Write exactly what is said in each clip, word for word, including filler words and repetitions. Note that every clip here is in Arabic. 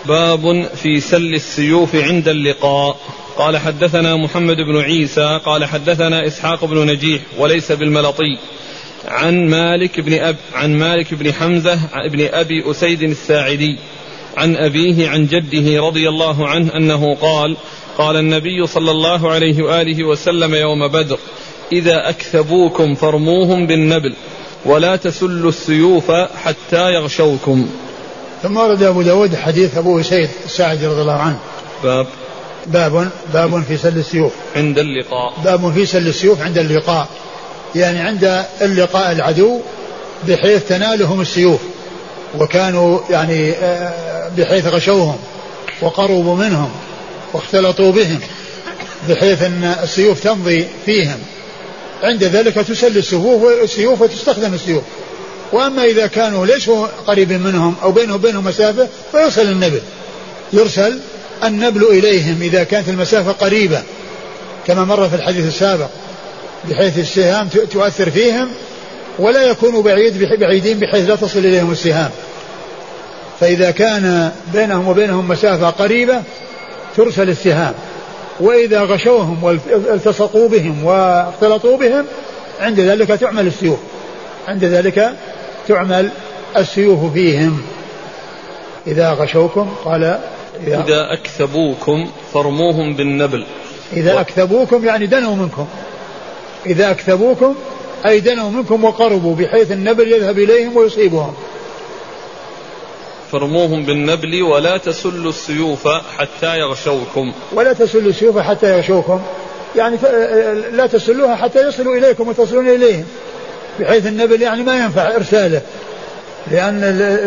باب في سل السيوف عند اللقاء. قال حدثنا محمد بن عيسى قال حدثنا إسحاق بن نجيح وليس بالملطي عن مالك بن أب عن مالك بن حمزة بن أبي أسيد الساعدي عن أبيه عن جده رضي الله عنه أنه قال قال النبي صلى الله عليه وآله وسلم يوم بدر إذا أكثبوكم فارموهم بالنبل ولا تسلوا السيوف حتى يغشوكم. ثم ورد أبو داود حديث أبو أسيد الساعدي رضي الله عنه باب باب باب في سل السيوف عند اللقاء. باب في سل السيوف عند اللقاء، يعني عند اللقاء العدو بحيث تنالهم السيوف، وكانوا يعني بحيث غشوهم وقربوا منهم واختلطوا بهم بحيث أن السيوف تمضي فيهم، عند ذلك تسل السيوف وتستخدم السيوف. وأما إذا كانوا ليسوا قريب منهم أو بينهم وبينهم مسافة فيرسل النبل يرسل النبل إليهم إذا كانت المسافة قريبة كما مر في الحديث السابق، بحيث السهام تؤثر فيهم ولا يكونوا بعيد بعيدين بحيث لا تصل إليهم السهام. فإذا كان بينهم وبينهم مسافة قريبة ترسل السهام، وإذا غشوهم والتصقوا بهم واختلطوا بهم عند ذلك تعمل السيوف عند ذلك تعمل السيوف فيهم. إذا غشوكم قال إذا, إذا أكثبوكم فارموهم بالنبل. إذا و... أكثبوكم يعني دنوا منكم، إذا أكثبوكم أي دنوا منكم وقربوا بحيث النبل يذهب إليهم ويصيبهم. فارموهم بالنبل ولا تسلوا السيوف حتى يغشوكم. ولا تسلوا السيوف حتى يغشوكم يعني لا تسلوها حتى يصلوا إليكم وتصلون إليهم، بحيث النبل يعني ما ينفع إرساله لأن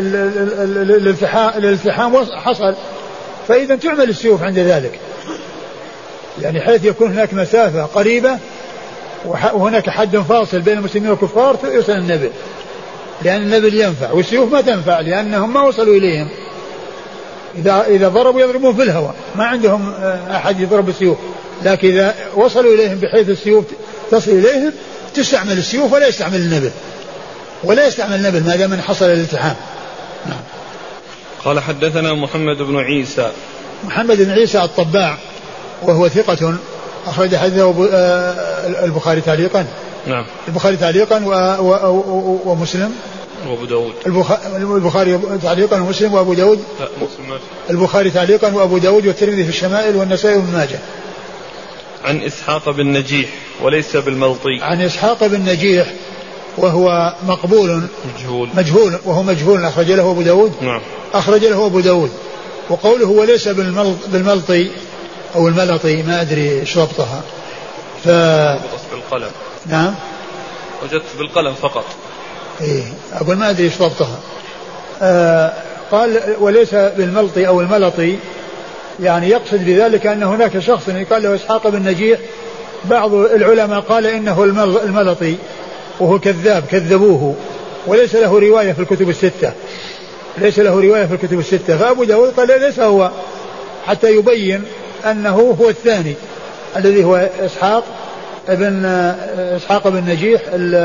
الالتحام حصل، فإذا تعمل السيوف عند ذلك، يعني حيث يكون هناك مسافة قريبة وهناك حد فاصل بين المسلمين والكفار يرسل النبل، لأن النبل ينفع والسيوف ما تنفع لأنهم ما وصلوا إليهم. إذا إذا ضربوا يضربون في الهواء ما عندهم أحد يضرب السيوف، لكن إذا وصلوا إليهم بحيث السيوف تصل إليهم تستعمل السيوف ولا يستعمل النبل ولا يستعمل النبل ما دام من حصل الالتحام. نعم. قال حدثنا محمد بن عيسى محمد بن عيسى الطباع وهو ثقة أخرج حديثه البخاري تعليقا. نعم. البخاري تعليقا ومسلم وابو داود. البخاري تعليقا ومسلم وابو داود. البخاري تعليقا وابو داود والترمذي في الشمائل والنسائي وابن ماجه. عن إسحاق بن نجيح وليس بالملطي. عن إسحاق بن نجيح وهو مقبول مجهول مجهول وهو مجهول أخرج له أبو داود. نعم. أخرج له أبو داود. وقوله وليس بالملطي أو الملطي ما أدري إيش ربطها. ف بالقلم. نعم. وجدت بالقلم فقط. إيه أقول ما أدري إيش ربطها. آه قال وليس بالملطي أو الملطي، يعني يقصد بذلك أن هناك شخص يقال له إسحاق بن نجيح، بعض العلماء قال إنه الملطي وهو كذاب كذبوه وليس له رواية في الكتب الستة ليس له رواية في الكتب الستة فأبو داود قال ليس هو، حتى يبين أنه هو الثاني الذي هو إسحاق ابن إسحاق بن نجيح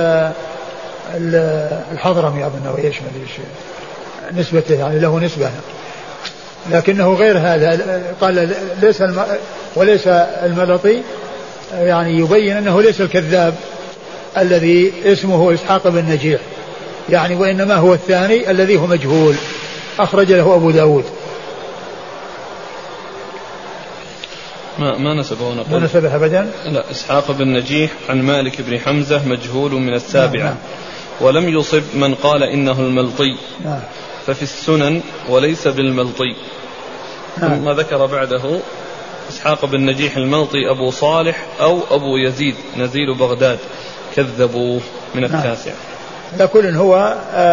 الحضرمي أظن إيش ما أدري نسبته يعني له نسبة، لكنه غير هذا. قال ليس الم... وليس الملطي، يعني يبين أنه ليس الكذاب الذي اسمه إسحاق بن نجيح يعني، وإنما هو الثاني الذي هو مجهول أخرج له أبو داود. ما ما نسبه هنا ما نسبه أبدا. لا إسحاق بن نجيح عن مالك بن حمزة مجهول من السابعة. نعم. ولم يصب من قال إنه الملطي. نعم. ففي السنن وليس بالملطي. نعم. ثم ذكر بعده إسحاق بن نجيح الملطي أبو صالح أو أبو يزيد نزيل بغداد كذبوه من التاسع. على كل هو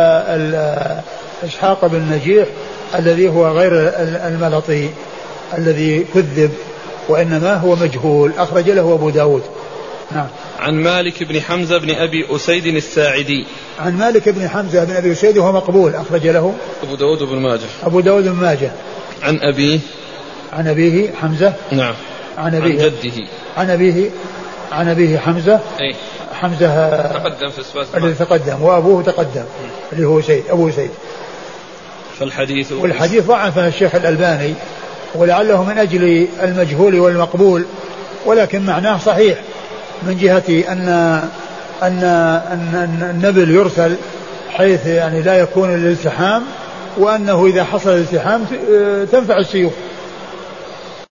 إسحاق بن نجيح الذي هو غير الملطي الذي كذب، وإنما هو مجهول أخرج له أبو داود. نعم. عن مالك بن حمزة بن أبي أسيد الساعدي. عن مالك بن حمزة بن أبي أسيد وهو مقبول أخرج له أبو داود بن ماجه. أبو داود بن ماجه. عن أبيه عن أبيه حمزة. نعم. عن أبيه عن جده عن أبيه عن أبيه حمزة. أي حمزة تقدم في السؤال الذي تقدم وأبوه تقدم اللي هو سيد أبو سيد. فالحديث والحديث ضعفه الشيخ الألباني، ولعله من أجل المجهول والمقبول، ولكن معناه صحيح من جهة أن أن أن النبل يرسل حيث يعني لا يكون الالتحام، وأنه إذا حصل الالتحام تنفع السيوف.